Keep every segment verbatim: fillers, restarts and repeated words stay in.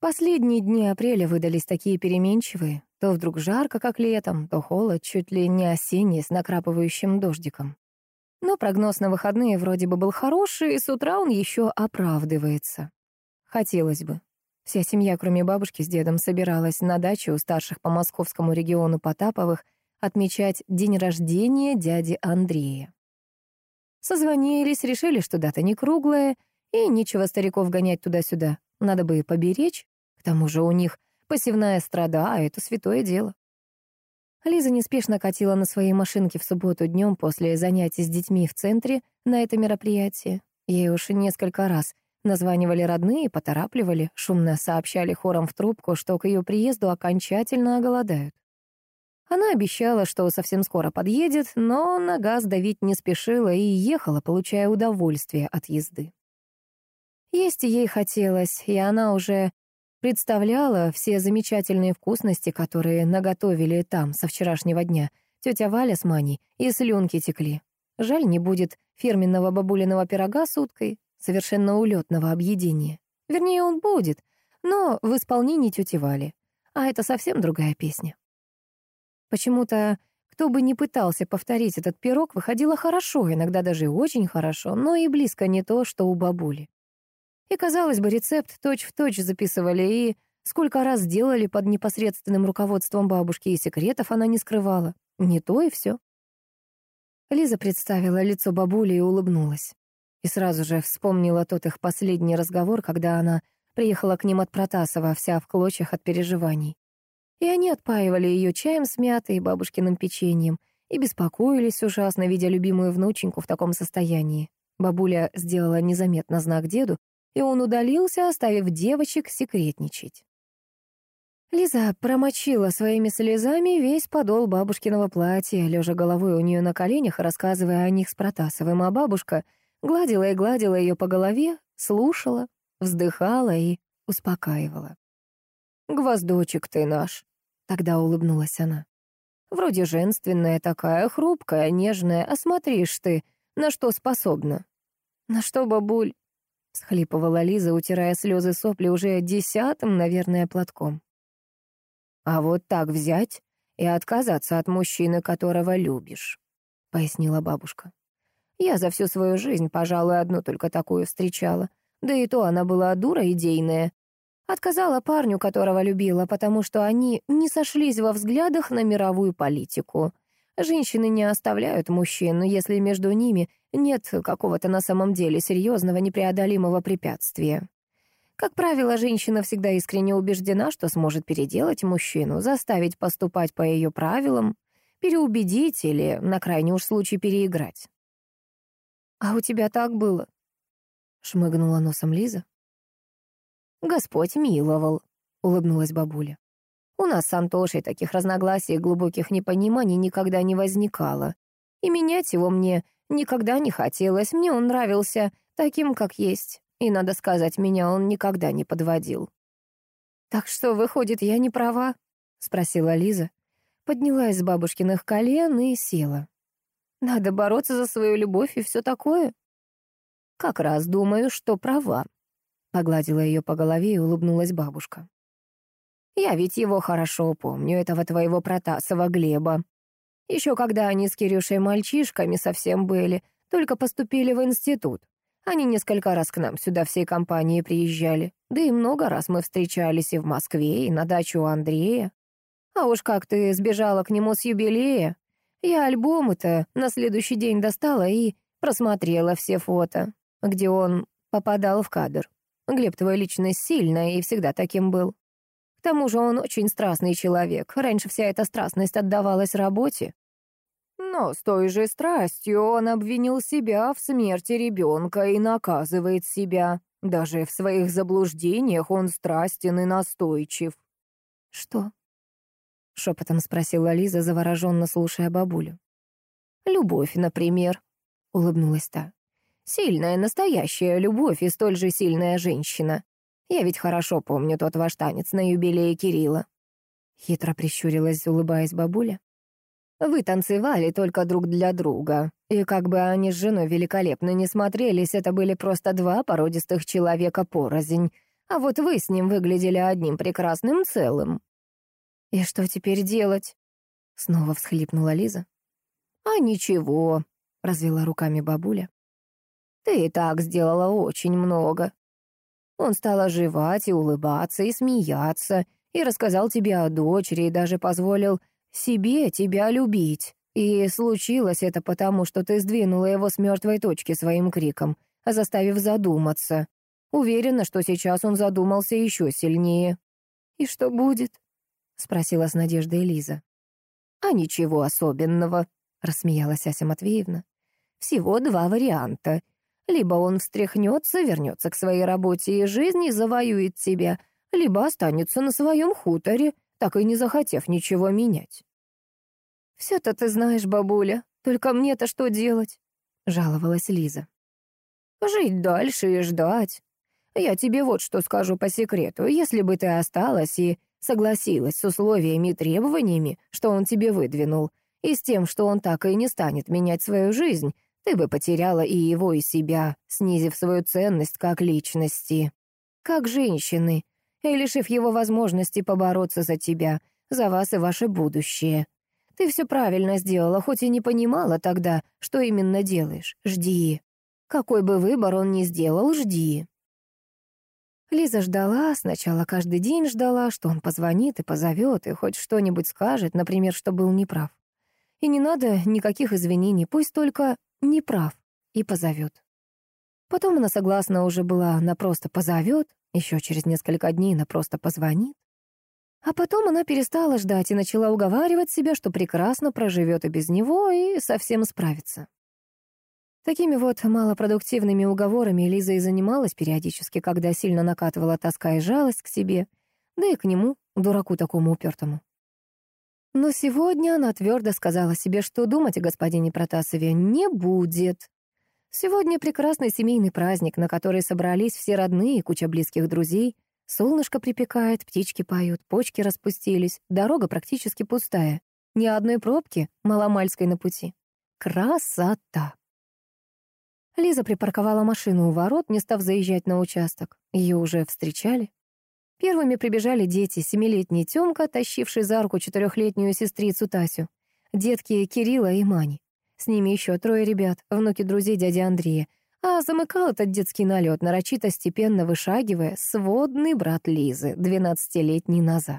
Последние дни апреля выдались такие переменчивые. То вдруг жарко, как летом, то холод, чуть ли не осенний, с накрапывающим дождиком. Но прогноз на выходные вроде бы был хороший, и с утра он еще оправдывается. Хотелось бы. Вся семья, кроме бабушки с дедом, собиралась на даче у старших по московскому региону Потаповых отмечать день рождения дяди Андрея. Созвонились, решили, что дата не круглая, и нечего стариков гонять туда-сюда. Надо бы и поберечь. К тому же у них посевная страда, а это святое дело. Лиза неспешно катила на своей машинке в субботу днем после занятий с детьми в центре на это мероприятие. Ей уж несколько раз названивали родные, поторапливали, шумно сообщали хором в трубку, что к ее приезду окончательно оголодают. Она обещала, что совсем скоро подъедет, но на газ давить не спешила и ехала, получая удовольствие от езды. Есть ей хотелось, и она уже представляла все замечательные вкусности, которые наготовили там со вчерашнего дня. Тетя Валя с Маней и слюнки текли. Жаль, не будет фирменного бабулиного пирога с уткой, совершенно улетного объедения. Вернее, он будет, но в исполнении тети Вали. А это совсем другая песня. Почему-то, кто бы ни пытался повторить этот пирог, выходило хорошо, иногда даже очень хорошо, но и близко не то, что у бабули. И, казалось бы, рецепт точь-в-точь записывали и сколько раз делали под непосредственным руководством бабушки, и секретов она не скрывала. Не то и все. Лиза представила лицо бабули и улыбнулась. И сразу же вспомнила тот их последний разговор, когда она приехала к ним от Протасова, вся в клочьях от переживаний. И они отпаивали ее чаем с мятой и бабушкиным печеньем, и беспокоились ужасно, видя любимую внученьку в таком состоянии. Бабуля сделала незаметно знак деду, и он удалился, оставив девочек секретничать. Лиза промочила своими слезами весь подол бабушкиного платья, лежа головой у нее на коленях и рассказывая о них с Протасовым, а бабушка гладила и гладила ее по голове, слушала, вздыхала и успокаивала. «Гвоздочек ты наш», — тогда улыбнулась она. «Вроде женственная такая, хрупкая, нежная, а смотришь ты, на что способна». «На что, бабуль?» — схлипывала Лиза, утирая слезы сопли уже десятым, наверное, платком. «А вот так взять и отказаться от мужчины, которого любишь», — пояснила бабушка. «Я за всю свою жизнь, пожалуй, одну только такую встречала. Да и то она была дура идейная. Отказала парню, которого любила, потому что они не сошлись во взглядах на мировую политику. Женщины не оставляют мужчин, если между ними нет какого-то на самом деле серьезного непреодолимого препятствия. Как правило, женщина всегда искренне убеждена, что сможет переделать мужчину, заставить поступать по ее правилам, переубедить или, на крайний уж случай, переиграть. «А у тебя так было?» — шмыгнула носом Лиза. «Господь миловал», — улыбнулась бабуля. «У нас с Антошей таких разногласий и глубоких непониманий никогда не возникало. И менять его мне никогда не хотелось, мне он нравился таким, как есть. И, надо сказать, меня он никогда не подводил». «Так что, выходит, я не права?» — спросила Лиза. Поднялась с бабушкиных колен и села. «Надо бороться за свою любовь и все такое?» «Как раз думаю, что права», — погладила ее по голове и улыбнулась бабушка. «Я ведь его хорошо помню, этого твоего Протасова Глеба. Еще когда они с Кирюшей мальчишками совсем были, только поступили в институт. Они несколько раз к нам сюда всей компанией приезжали, да и много раз мы встречались и в Москве, и на дачу у Андрея. А уж как ты сбежала к нему с юбилея. Я альбомы-то на следующий день достала и просмотрела все фото, где он попадал в кадр. Глеб твой личность сильная и всегда таким был. К тому же он очень страстный человек. Раньше вся эта страстность отдавалась работе. Но с той же страстью он обвинил себя в смерти ребенка и наказывает себя. Даже в своих заблуждениях он страстен и настойчив». «Что?» — шепотом спросила Лиза, завороженно слушая бабулю. «Любовь, например», — улыбнулась та. «Сильная, настоящая любовь и столь же сильная женщина. Я ведь хорошо помню тот ваш танец на юбилее Кирилла». Хитро прищурилась, улыбаясь бабуля. «Вы танцевали только друг для друга, и как бы они с женой великолепно не смотрелись, это были просто два породистых человека порознь. А вот вы с ним выглядели одним прекрасным целым». «И что теперь делать?» — снова всхлипнула Лиза. «А ничего», — развела руками бабуля. «Ты и так сделала очень много. Он стал оживать и улыбаться, и смеяться, и рассказал тебе о дочери, и даже позволил себе тебя любить. И случилось это потому, что ты сдвинула его с мертвой точки своим криком, заставив задуматься. Уверена, что сейчас он задумался еще сильнее». «И что будет?» — спросила с надеждой Лиза. «А ничего особенного», — рассмеялась Ася Матвеевна. «Всего два варианта. Либо он встряхнется, вернется к своей работе и жизни, завоюет тебя, либо останется на своем хуторе, так и не захотев ничего менять». «Все-то ты знаешь, бабуля, только мне-то что делать?» — жаловалась Лиза. «Жить дальше и ждать. Я тебе вот что скажу по секрету. Если бы ты осталась и согласилась с условиями и требованиями, что он тебе выдвинул, и с тем, что он так и не станет менять свою жизнь, ты бы потеряла и его, и себя, снизив свою ценность как личности, как женщины, и лишив его возможности побороться за тебя, за вас и ваше будущее. Ты все правильно сделала, хоть и не понимала тогда, что именно делаешь. Жди. Какой бы выбор он ни сделал, жди». Лиза ждала, сначала каждый день ждала, что он позвонит и позовет, и хоть что-нибудь скажет, например, что был неправ. И не надо никаких извинений, пусть только неправ и позовет. Потом она согласна уже была на просто позовет, еще через несколько дней на просто позвонит. А потом она перестала ждать и начала уговаривать себя, что прекрасно проживет и без него, и совсем справится. Такими вот малопродуктивными уговорами Лиза и занималась периодически, когда сильно накатывала тоска и жалость к себе, да и к нему, дураку такому упертому. Но сегодня она твердо сказала себе, что думать о господине Протасове не будет. Сегодня прекрасный семейный праздник, на который собрались все родные и куча близких друзей. Солнышко припекает, птички поют, почки распустились, дорога практически пустая. Ни одной пробки маломальской на пути. Красота! Лиза припарковала машину у ворот, не став заезжать на участок. Ее уже встречали. Первыми прибежали дети, семилетний Тёмка, тащивший за руку четырехлетнюю сестрицу Тасю, детки Кирилла и Мани. С ними еще трое ребят, внуки друзей дяди Андрея. А замыкал этот детский налет, нарочито степенно вышагивая, сводный брат Лизы, двенадцатилетний Назар.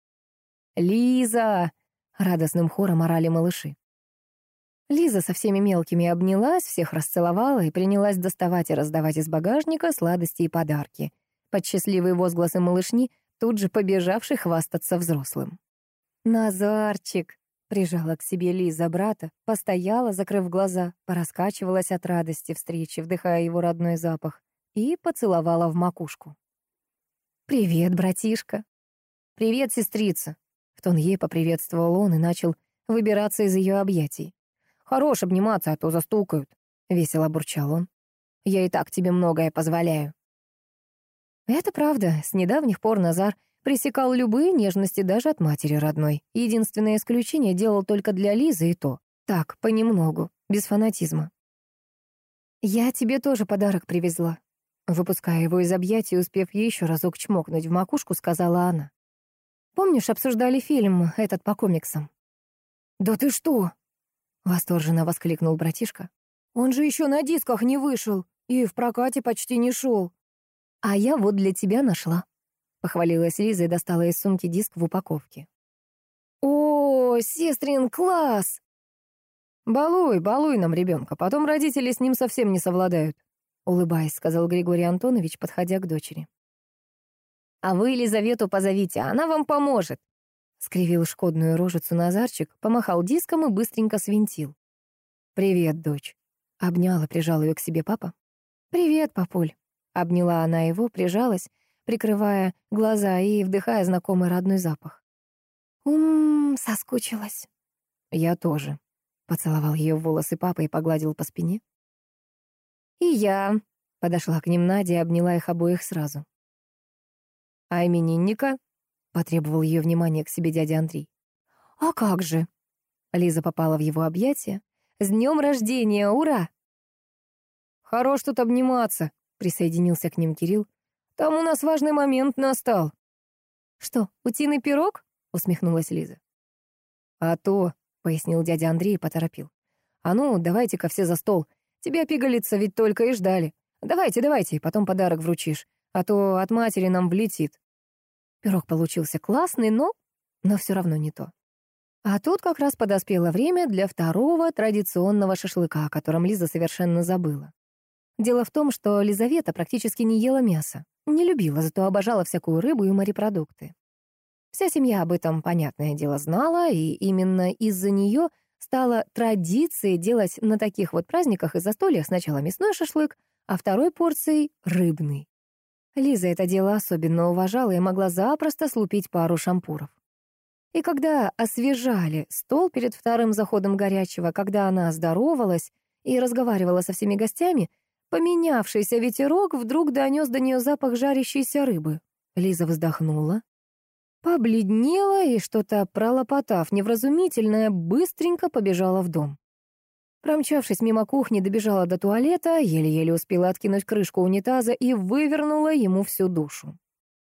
«Лиза!» — радостным хором орали малыши. Лиза со всеми мелкими обнялась, всех расцеловала и принялась доставать и раздавать из багажника сладости и подарки. Под счастливые возгласы малышни, тут же побежавший хвастаться взрослым. «Назарчик!» — прижала к себе Лиза брата, постояла, закрыв глаза, пораскачивалась от радости встречи, вдыхая его родной запах, и поцеловала в макушку. «Привет, братишка!» «Привет, сестрица!» — в тон ей поприветствовал он и начал выбираться из ее объятий. «Хорош обниматься, а то застукают», — весело бурчал он. «Я и так тебе многое позволяю». Это правда. С недавних пор Назар пресекал любые нежности даже от матери родной. Единственное исключение делал только для Лизы, и то. Так, понемногу, без фанатизма. «Я тебе тоже подарок привезла», — выпуская его из объятий, успев еще разок чмокнуть в макушку, сказала она. «Помнишь, обсуждали фильм этот по комиксам?» «Да ты что?» — восторженно воскликнул братишка. «Он же еще на дисках не вышел и в прокате почти не шел». «А я вот для тебя нашла», — похвалилась Лиза и достала из сумки диск в упаковке. «О, сестрин класс!» «Балуй, балуй нам ребенка, потом родители с ним совсем не совладают», — улыбаясь, сказал Григорий Антонович, подходя к дочери. «А вы Елизавету позовите, она вам поможет», — скривил шкодную рожицу Назарчик, помахал диском и быстренько свинтил. «Привет, дочь», — обнял и прижал ее к себе папа. «Привет, папуль», — обняла она его, прижалась, прикрывая глаза и вдыхая знакомый родной запах. «Ум, соскучилась». «Я тоже», — поцеловал ее в волосы папа и погладил по спине. «И я», — подошла к ним Надя и обняла их обоих сразу. «А именинника?» — потребовал ее внимание к себе дядя Андрей. «А как же?» — Лиза попала в его объятия. «С днем рождения, ура!» «Хорош тут обниматься», — присоединился к ним Кирилл. Там у нас важный момент настал». «Что, утиный пирог?» — усмехнулась Лиза. «А то», — пояснил дядя Андрей и поторопил. «А ну, давайте-ка все за стол. Тебя, пигалица, ведь только и ждали. Давайте, давайте, потом подарок вручишь, а то от матери нам влетит». Пирог получился классный, но... но все равно не то. А тут как раз подоспело время для второго традиционного шашлыка, о котором Лиза совершенно забыла. Дело в том, что Лизавета практически не ела мясо. Не любила, зато обожала всякую рыбу и морепродукты. Вся семья об этом, понятное дело, знала, и именно из-за нее стало традицией делать на таких вот праздниках и застольях сначала мясной шашлык, а второй порцией — рыбный. Лиза это дело особенно уважала и могла запросто слупить пару шампуров. И когда освежали стол перед вторым заходом горячего, когда она здоровалась и разговаривала со всеми гостями, поменявшийся ветерок вдруг донес до нее запах жарящейся рыбы. Лиза вздохнула, побледнела и, что-то пролопотав невразумительное, быстренько побежала в дом. Промчавшись мимо кухни, добежала до туалета, еле-еле успела откинуть крышку унитаза и вывернула ему всю душу.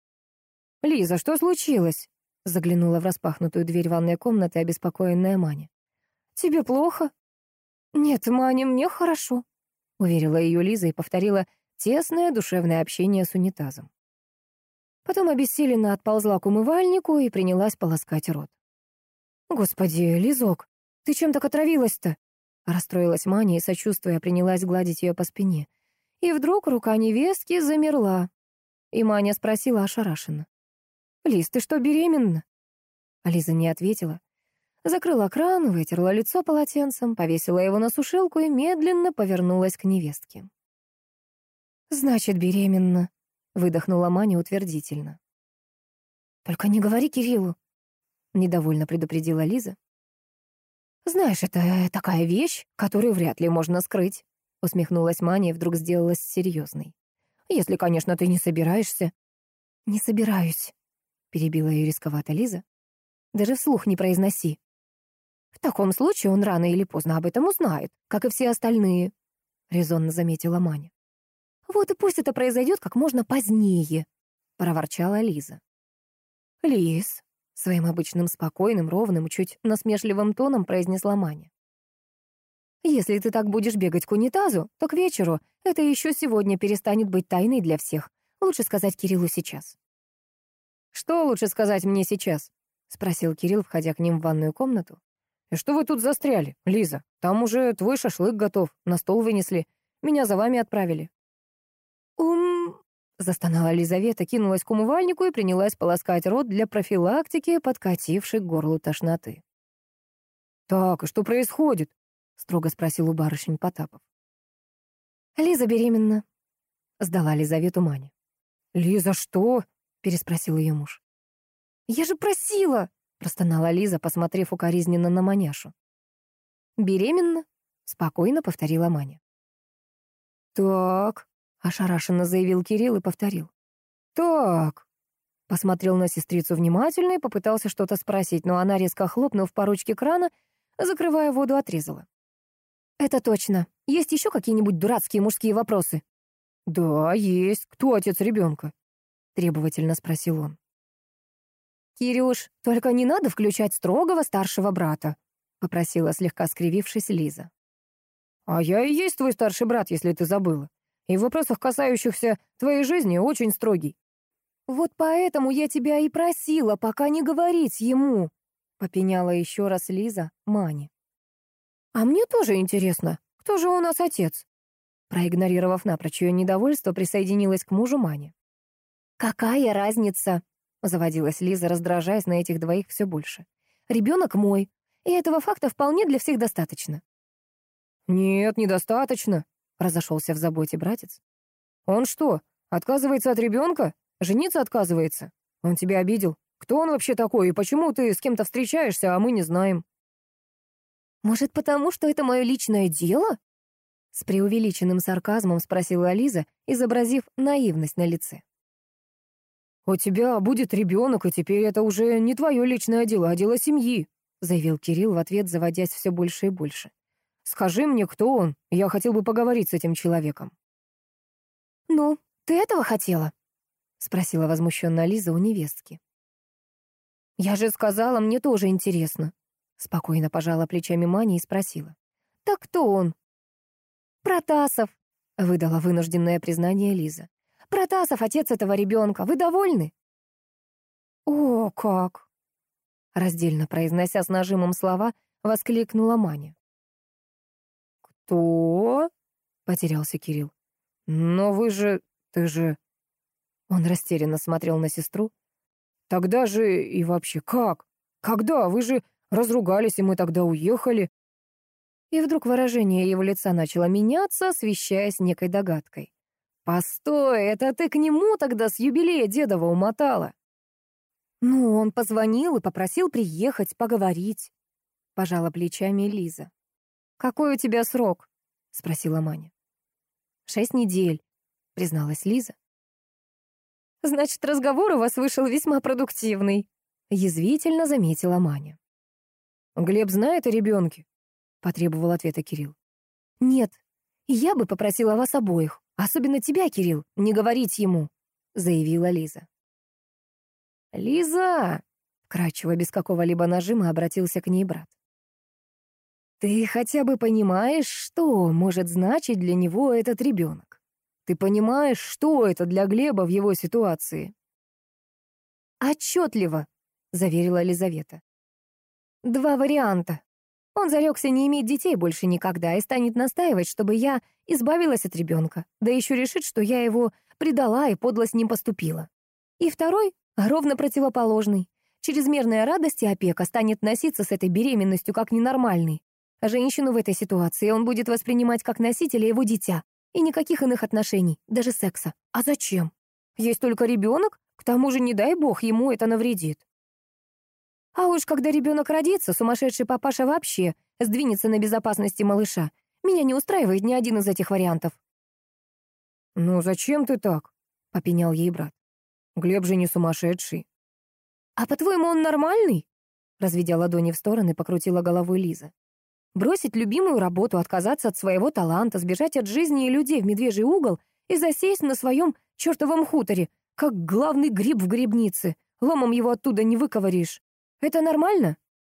«Лиза, что случилось?» — заглянула в распахнутую дверь ванной комнаты обеспокоенная Маня. «Тебе плохо?» «Нет, Маня, мне хорошо», — уверила ее Лиза и повторила тесное душевное общение с унитазом. Потом обессиленно отползла к умывальнику и принялась полоскать рот. «Господи, Лизок, ты чем так отравилась-то?» Расстроилась Маня и, сочувствуя, принялась гладить ее по спине. И вдруг рука невестки замерла. И Маня спросила ошарашенно: «Лиз, ты что, беременна?» А Лиза не ответила. Закрыла кран, вытерла лицо полотенцем, повесила его на сушилку и медленно повернулась к невестке. «Значит, беременна», — выдохнула Маня утвердительно. «Только не говори Кириллу», — недовольно предупредила Лиза. «Знаешь, это такая вещь, которую вряд ли можно скрыть», — усмехнулась Маня и вдруг сделалась серьезной. «Если, конечно, ты не собираешься». «Не собираюсь», — перебила ее рисковато Лиза. «Даже вслух не произноси». «В таком случае он рано или поздно об этом узнает, как и все остальные», — резонно заметила Маня. «Вот и пусть это произойдет как можно позднее», — проворчала Лиза. «Лиз», — своим обычным спокойным, ровным, чуть насмешливым тоном произнесла Маня. «Если ты так будешь бегать к унитазу, то к вечеру это еще сегодня перестанет быть тайной для всех. Лучше сказать Кириллу сейчас». «Что лучше сказать мне сейчас?» — спросил Кирилл, входя к ним в ванную комнату. «И что вы тут застряли, Лиза? Там уже твой шашлык готов, на стол вынесли. Меня за вами отправили». «Ум...» — застонала Лизавета, кинулась к умывальнику и принялась полоскать рот для профилактики подкатившей к горлу тошноты. «Так, и что происходит?» — строго спросил у барышень Потапов. «Лиза беременна», — сдала Лизавету Маня. «Лиза, что?» — переспросил ее муж. «Я же просила!» — простонала Лиза, посмотрев укоризненно на Маняшу. «Беременна?» — спокойно повторила Маня. «Так», — ошарашенно заявил Кирилл и повторил. «Так», — посмотрел на сестрицу внимательно и попытался что-то спросить, но она, резко хлопнув по ручке крана, закрывая воду, отрезала. «Это точно. Есть еще какие-нибудь дурацкие мужские вопросы?» «Да, есть. Кто отец ребенка?» — требовательно спросил он. «Кирюш, только не надо включать строгого старшего брата», — попросила слегка скривившись Лиза. «А я и есть твой старший брат, если ты забыла. И в вопросах, касающихся твоей жизни, очень строгий». «Вот поэтому я тебя и просила пока не говорить ему», — попеняла еще раз Лиза Мане. «А мне тоже интересно, кто же у нас отец?» Проигнорировав напрочь ее недовольство, присоединилась к мужу Маня. «Какая разница?» — заводилась Лиза, раздражаясь на этих двоих все больше. «Ребенок мой, и этого факта вполне для всех достаточно». «Нет, недостаточно», — разошелся в заботе братец. «Он что, отказывается от ребенка? Жениться отказывается? Он тебя обидел? Кто он вообще такой, и почему ты с кем-то встречаешься, а мы не знаем?» «Может, потому что это мое личное дело?» С преувеличенным сарказмом спросила Лиза, изобразив наивность на лице. «У тебя будет ребенок, и теперь это уже не твое личное дело, а дело семьи», заявил Кирилл в ответ, заводясь все больше и больше. «Скажи мне, кто он? Я хотел бы поговорить с этим человеком». «Ну, ты этого хотела?» спросила возмущенно Лиза у невестки. «Я же сказала, мне тоже интересно», — спокойно пожала плечами Маня и спросила. «Так кто он?» «Протасов», — выдала вынужденное признание Лиза. «Протасов, отец этого ребенка. Вы довольны?» «О, как!» — раздельно произнося с нажимом слова, воскликнула Маня. «Кто?» — потерялся Кирилл. «Но вы же... ты же...» Он растерянно смотрел на сестру. «Тогда же и вообще как? Когда? Вы же разругались, и мы тогда уехали». И вдруг выражение его лица начало меняться, освещаясь некой догадкой. «Постой, это ты к нему тогда с юбилея дедова умотала?» «Ну, он позвонил и попросил приехать, поговорить», — пожала плечами Лиза. «Какой у тебя срок?» — спросила Маня. «Шесть недель», — призналась Лиза. «Значит, разговор у вас вышел весьма продуктивный», — язвительно заметила Маня. «Глеб знает о ребенке?» — потребовал ответа Кирилл. «Нет, я бы попросила вас обоих, особенно тебя, Кирилл, не говорить ему», — заявила Лиза. «Лиза!» — вкрадчиво, без какого-либо нажима обратился к ней брат. «Ты хотя бы понимаешь, что может значить для него этот ребенок? Ты понимаешь, что это для Глеба в его ситуации?» «Отчетливо», — заверила Лизавета. «Два варианта. Он зарекся не иметь детей больше никогда и станет настаивать, чтобы я избавилась от ребенка, да еще решит, что я его предала и подло с ним поступила. И второй — ровно противоположный. Чрезмерная радость и опека станет носиться с этой беременностью как ненормальный. Женщину в этой ситуации он будет воспринимать как носителя его дитя. И никаких иных отношений, даже секса. А зачем? Есть только ребенок, к тому же, не дай бог, ему это навредит. А уж когда ребенок родится, сумасшедший папаша вообще сдвинется на безопасности малыша. Меня не устраивает ни один из этих вариантов». «Ну зачем ты так?» — попенял ей брат. «Глеб же не сумасшедший». «А по-твоему, он нормальный?» Разведя ладони в стороны, покрутила головой Лиза. «Бросить любимую работу, отказаться от своего таланта, сбежать от жизни и людей в медвежий угол и засесть на своем чертовом хуторе, как главный гриб в грибнице. Ломом его оттуда не выковыришь. Это нормально?»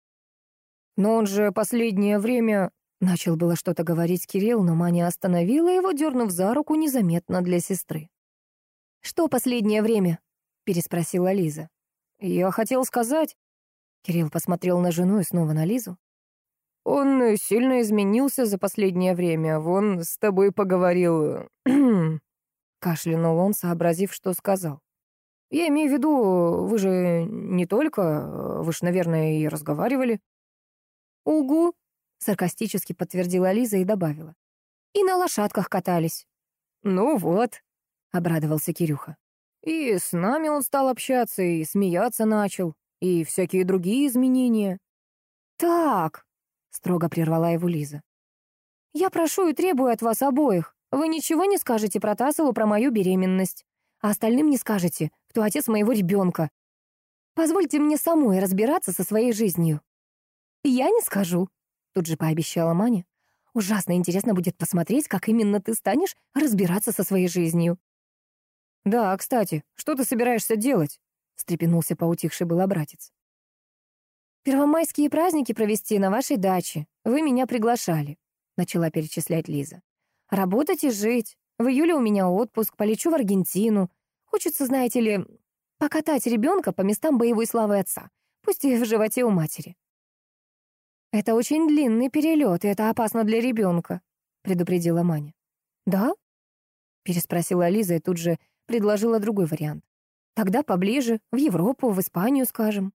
«Но он же последнее время...» Начал было что-то говорить Кирилл, но Маня остановила его, дернув за руку незаметно для сестры. «Что последнее время?» — переспросила Лиза. «Я хотел сказать...» Кирилл посмотрел на жену и снова на Лизу. «Он сильно изменился за последнее время. Вон с тобой поговорил...» Кашлянул он, сообразив, что сказал. «Я имею в виду, вы же не только... Вы ж, наверное, и разговаривали». «Угу», — саркастически подтвердила Лиза и добавила. «И на лошадках катались». «Ну вот», — обрадовался Кирюха. «И с нами он стал общаться, и смеяться начал, и всякие другие изменения». «Так», — строго прервала его Лиза. «Я прошу и требую от вас обоих. Вы ничего не скажете про Тасову, про мою беременность. А остальным не скажете, кто отец моего ребенка. Позвольте мне самой разбираться со своей жизнью». «Я не скажу», — тут же пообещала Маня. «Ужасно интересно будет посмотреть, как именно ты станешь разбираться со своей жизнью». «Да, кстати, что ты собираешься делать?» — встрепенулся поутихший было братец. «Первомайские праздники провести на вашей даче. Вы меня приглашали», — начала перечислять Лиза. «Работать и жить. В июле у меня отпуск, полечу в Аргентину. Хочется, знаете ли, покатать ребенка по местам боевой славы отца, пусть и в животе у матери». «Это очень длинный перелет, и это опасно для ребенка», — предупредила Маня. «Да?» — переспросила Лиза и тут же предложила другой вариант. «Тогда поближе, в Европу, в Испанию, скажем».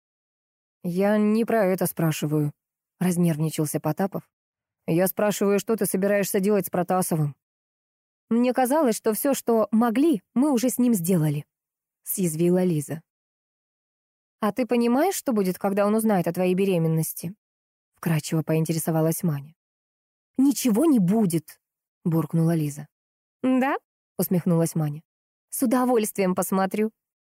«Я не про это спрашиваю», — разнервничался Потапов. «Я спрашиваю, что ты собираешься делать с Протасовым?» «Мне казалось, что все, что могли, мы уже с ним сделали», — съязвила Лиза. «А ты понимаешь, что будет, когда он узнает о твоей беременности?» — вкратчиво поинтересовалась Маня. «Ничего не будет», — буркнула Лиза. «Да?» — усмехнулась Маня. «С удовольствием посмотрю».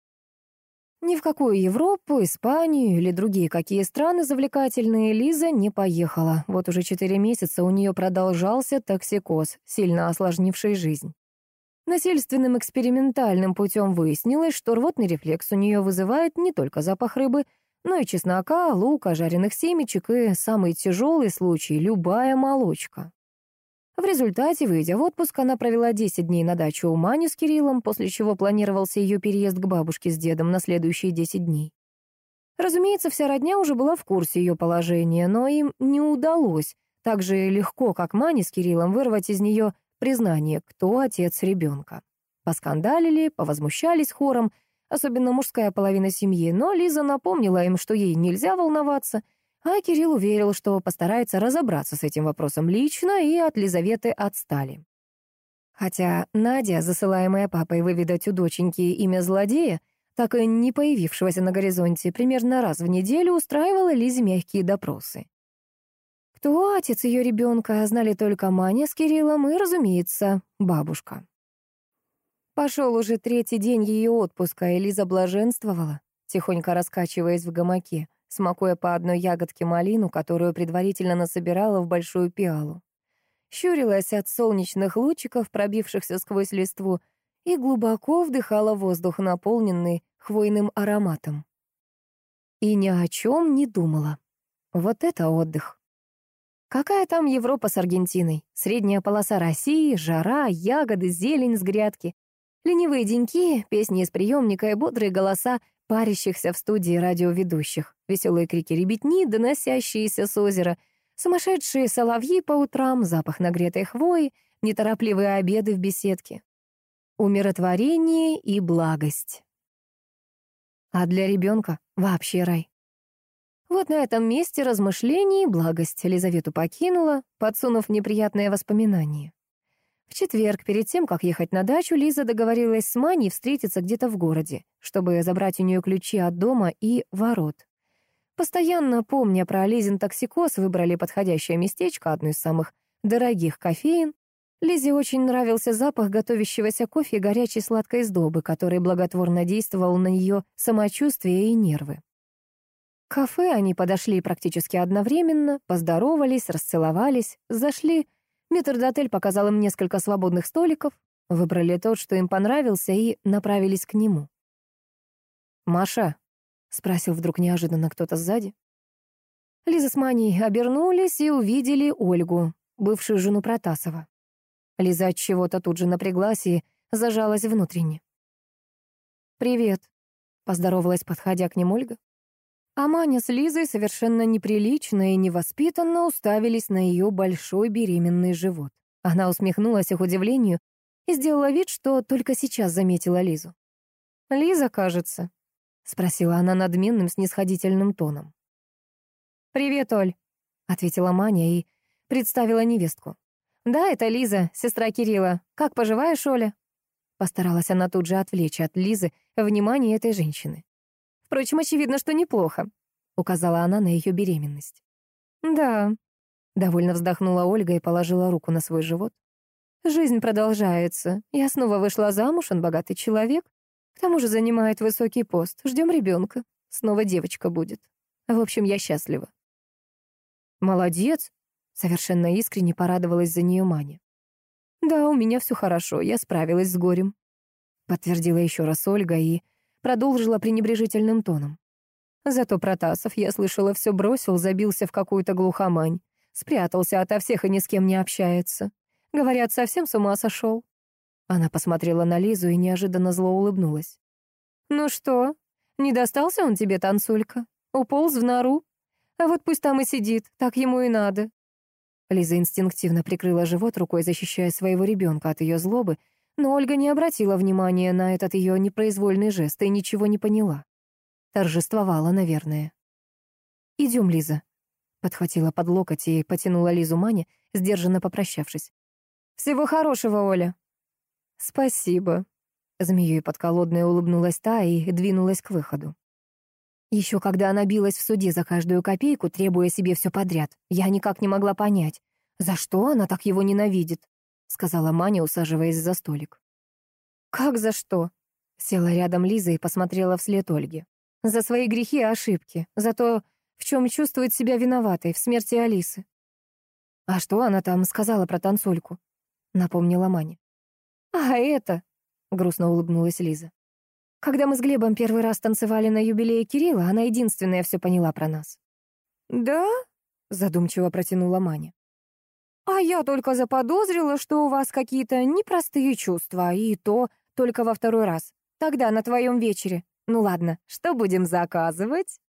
Ни в какую Европу, Испанию или другие какие страны завлекательные Лиза не поехала. Вот уже четыре месяца у нее продолжался токсикоз, сильно осложнивший жизнь. Насильственным экспериментальным путем выяснилось, что рвотный рефлекс у нее вызывает не только запах рыбы, но и чеснока, лука, жареных семечек и, самый тяжелый случай, любая молочка. В результате, выйдя в отпуск, она провела десять дней на даче у Мани с Кириллом, после чего планировался ее переезд к бабушке с дедом на следующие десять дней. Разумеется, вся родня уже была в курсе ее положения, но им не удалось так же легко, как Мане с Кириллом, вырвать из нее признание, кто отец ребенка. Поскандалили, повозмущались хором, особенно мужская половина семьи, но Лиза напомнила им, что ей нельзя волноваться, а Кирилл уверил, что постарается разобраться с этим вопросом лично, и от Лизаветы отстали. Хотя Надя, засылаемая папой выведать у доченьки имя злодея, так и не появившегося на горизонте, примерно раз в неделю устраивала Лизе мягкие допросы. Кто отец ее ребенка, знали только Маня с Кириллом и, разумеется, бабушка. Пошел уже третий день ее отпуска, и Лиза блаженствовала, тихонько раскачиваясь в гамаке, смакуя по одной ягодке малину, которую предварительно насобирала в большую пиалу. Щурилась от солнечных лучиков, пробившихся сквозь листву, и глубоко вдыхала воздух, наполненный хвойным ароматом. И ни о чем не думала. Вот это отдых. Какая там Европа с Аргентиной? Средняя полоса России, жара, ягоды, зелень с грядки. Ленивые деньки, песни из приемника и бодрые голоса парящихся в студии радиоведущих, веселые крики ребятни, доносящиеся с озера, сумасшедшие соловьи по утрам, запах нагретой хвои, неторопливые обеды в беседке. Умиротворение и благость. А для ребенка вообще рай. Вот на этом месте размышлений благость Лизавету покинула, подсунув неприятные воспоминания. В четверг, перед тем, как ехать на дачу, Лиза договорилась с Маней встретиться где-то в городе, чтобы забрать у нее ключи от дома и ворот. Постоянно помня про Лизин токсикоз, выбрали подходящее местечко, одно из самых дорогих кофеин. Лизе очень нравился запах готовящегося кофе и горячей сладкой сдобы, который благотворно действовал на ее самочувствие и нервы. К кафе они подошли практически одновременно, поздоровались, расцеловались, зашли. Метрдотель показал им несколько свободных столиков, выбрали тот, что им понравился, и направились к нему. «Маша?» — спросил вдруг неожиданно кто-то сзади. Лиза с Маней обернулись и увидели Ольгу, бывшую жену Протасова. Лиза от чего-то тут же напряглась и зажалась внутренне. «Привет», — поздоровалась, подходя к ним Ольга. А Маня с Лизой совершенно неприлично и невоспитанно уставились на ее большой беременный живот. Она усмехнулась их удивлению и сделала вид, что только сейчас заметила Лизу. «Лиза, кажется», — спросила она надменным снисходительным тоном. «Привет, Оль», — ответила Маня и представила невестку. «Да, это Лиза, сестра Кирилла. Как поживаешь, Оля?» Постаралась она тут же отвлечь от Лизы внимание этой женщины. «Впрочем, очевидно, что неплохо», — указала она на ее беременность. «Да», — довольно вздохнула Ольга и положила руку на свой живот. «Жизнь продолжается. Я снова вышла замуж, он богатый человек. К тому же занимает высокий пост. Ждем ребенка. Снова девочка будет. В общем, я счастлива». «Молодец», — совершенно искренне порадовалась за нее Маня. «Да, у меня все хорошо, я справилась с горем», — подтвердила еще раз Ольга и продолжила пренебрежительным тоном. «Зато Протасов, я слышала, все бросил, забился в какую-то глухомань, спрятался ото всех и ни с кем не общается. Говорят, совсем с ума сошел». Она посмотрела на Лизу и неожиданно зло улыбнулась. «Ну что, не достался он тебе, танцулька? Уполз в нору? А вот пусть там и сидит, так ему и надо». Лиза инстинктивно прикрыла живот рукой, защищая своего ребенка от ее злобы, но Ольга не обратила внимания на этот ее непроизвольный жест и ничего не поняла. Торжествовала, наверное. «Идем, Лиза», — подхватила под локоть и потянула Лизу Маня, сдержанно попрощавшись. «Всего хорошего, Оля». «Спасибо», — змеей подколодной улыбнулась та и двинулась к выходу. Еще когда она билась в суде за каждую копейку, требуя себе все подряд, я никак не могла понять, за что она так его ненавидит, — сказала Маня, усаживаясь за столик. «Как за что?» — села рядом Лиза и посмотрела вслед Ольге. «За свои грехи и ошибки, за то, в чем чувствует себя виноватой, в смерти Алисы». «А что она там сказала про танцульку?» — напомнила Маня. А это, грустно улыбнулась Лиза. Когда мы с Глебом первый раз танцевали на юбилее Кирилла, она единственная все поняла про нас. Да? Задумчиво протянула Маня. А я только заподозрила, что у вас какие-то непростые чувства, и то только во второй раз. Тогда на твоем вечере. Ну ладно, что будем заказывать?